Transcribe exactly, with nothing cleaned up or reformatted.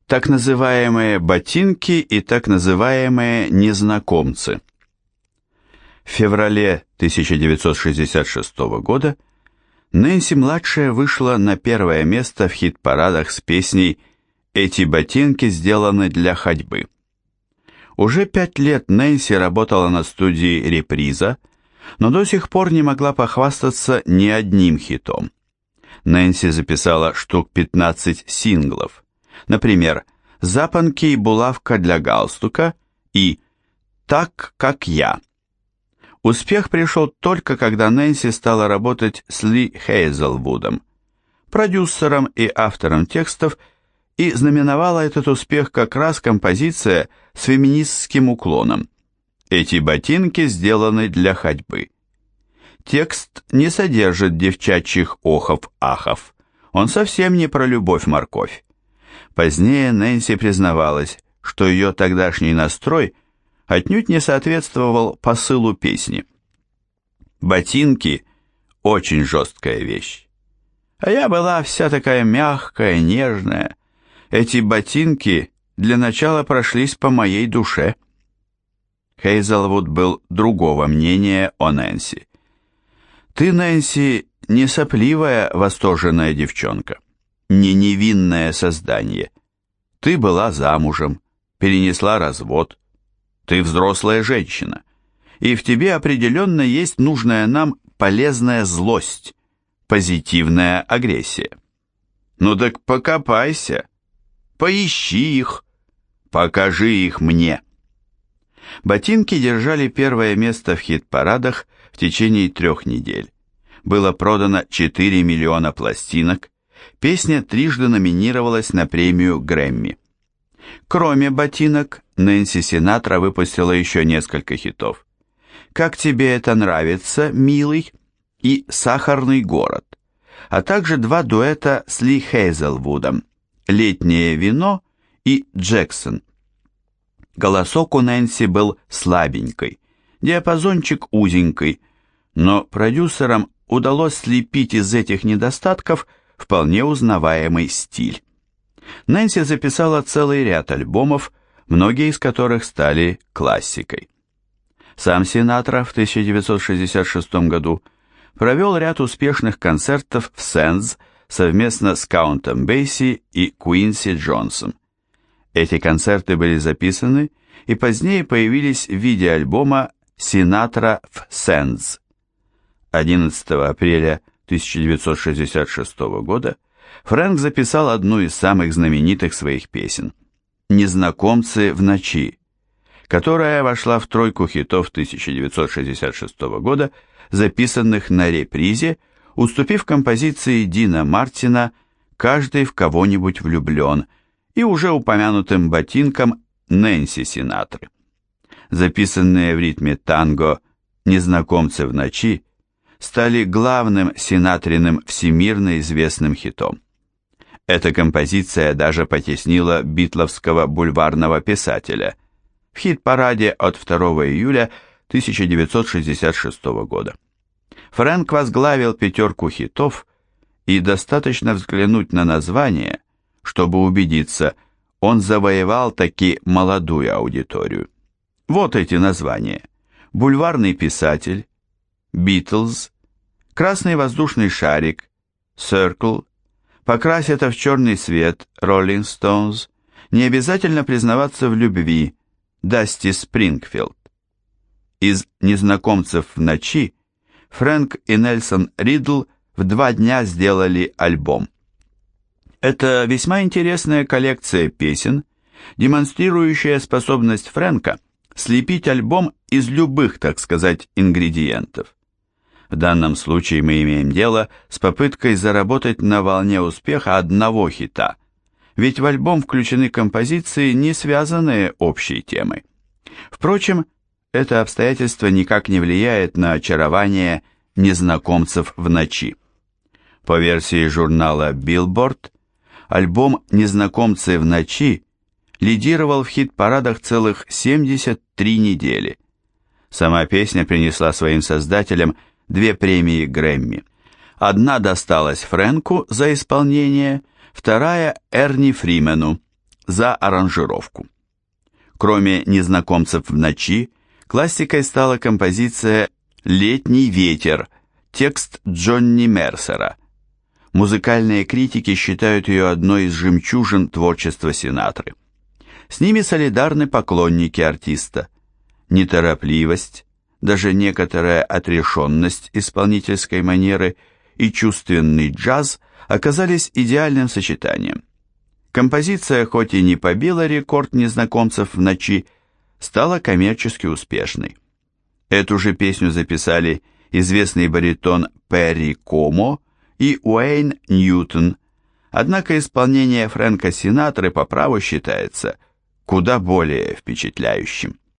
Так называемые ботинки и так называемые незнакомцы. В феврале тысяча девятьсот шестьдесят шестого года Нэнси-младшая вышла на первое место в хит-парадах с песней «Эти ботинки сделаны для ходьбы». Уже пять лет Нэнси работала на студии «Реприза», но до сих пор не могла похвастаться ни одним хитом. Нэнси записала штук пятнадцать синглов, например, «Запонки и булавка для галстука» и «Так, как я». Успех пришел только когда Нэнси стала работать с Ли Хейзелвудом, продюсером и автором текстов, и знаменовала этот успех как раз композиция с феминистским уклоном «Эти ботинки сделаны для ходьбы». Текст не содержит девчачьих охов-ахов, он совсем не про любовь-морковь. Позднее Нэнси признавалась, что ее тогдашний настрой отнюдь не соответствовал посылу песни. Ботинки – очень жесткая вещь. А я была вся такая мягкая, нежная. Эти ботинки для начала прошлись по моей душе. Хейзелвуд был другого мнения о Нэнси. Ты, Нэнси, не сопливая, восторженная девчонка, не невинное создание. Ты была замужем, перенесла развод. Ты взрослая женщина, и в тебе определенно есть нужная нам полезная злость, позитивная агрессия. Ну так покопайся, поищи их, покажи их мне. Ботинки держали первое место в хит-парадах в течение трех недель. Было продано четыре миллиона пластинок, песня трижды номинировалась на премию Грэмми. Кроме ботинок, Нэнси Синатра выпустила еще несколько хитов. «Как тебе это нравится, милый?» и «Сахарный город», а также два дуэта с Ли Хейзелвудом «Летнее вино» и «Джексон». Голосок у Нэнси был слабенький, диапазончик узенький, но продюсерам удалось слепить из этих недостатков вполне узнаваемый стиль. Нэнси записала целый ряд альбомов, многие из которых стали классикой. Сам Синатра в тысяча девятьсот шестьдесят шестом году провел ряд успешных концертов в Сэнс совместно с Каунтом Бейси и Куинси Джонсом. Эти концерты были записаны и позднее появились в виде альбома «Синатра в Сэнс». одиннадцатого апреля тысяча девятьсот шестьдесят шестого года Фрэнк записал одну из самых знаменитых своих песен «Незнакомцы в ночи», которая вошла в тройку хитов тысяча девятьсот шестьдесят шестого года, записанных на репризе, уступив композиции Дина Мартина «Каждый в кого-нибудь влюблен» и уже упомянутым ботинкам Нэнси Синатры. Записанные в ритме танго «Незнакомцы в ночи» стали главным Синатриным всемирно известным хитом. Эта композиция даже потеснила битловского бульварного писателя в хит-параде от второго июля тысяча девятьсот шестьдесят шестого года. Фрэнк возглавил пятерку хитов, и достаточно взглянуть на название, чтобы убедиться, он завоевал таки молодую аудиторию. Вот эти названия: «Бульварный писатель», «Битлз», «Красный воздушный шарик», «Circle», «Покрась это в черный свет», «Rolling Stones», «Не обязательно признаваться в любви», «Дасти Спрингфилд». Из «Незнакомцев в ночи» Фрэнк и Нельсон Ридл в два дня сделали альбом. Это весьма интересная коллекция песен, демонстрирующая способность Фрэнка слепить альбом из любых, так сказать, ингредиентов. В данном случае мы имеем дело с попыткой заработать на волне успеха одного хита, ведь в альбом включены композиции, не связанные общей темой. Впрочем, это обстоятельство никак не влияет на очарование незнакомцев в ночи. По версии журнала Billboard, альбом «Незнакомцы в ночи» лидировал в хит-парадах целых семьдесят три недели. Сама песня принесла своим создателям две премии Грэмми. Одна досталась Фрэнку за исполнение, вторая Эрни Фримену за аранжировку. Кроме «Незнакомцев в ночи», классикой стала композиция «Летний ветер», текст Джонни Мерсера. Музыкальные критики считают ее одной из жемчужин творчества Синатры. С ними солидарны поклонники артиста. Неторопливость, даже некоторая отрешенность исполнительской манеры и чувственный джаз оказались идеальным сочетанием. Композиция, хоть и не побила рекорд «Незнакомцев в ночи», стала коммерчески успешной. Эту же песню записали известный баритон Перри Комо и Уэйн Ньютон, однако исполнение Фрэнка Синатры по праву считается куда более впечатляющим.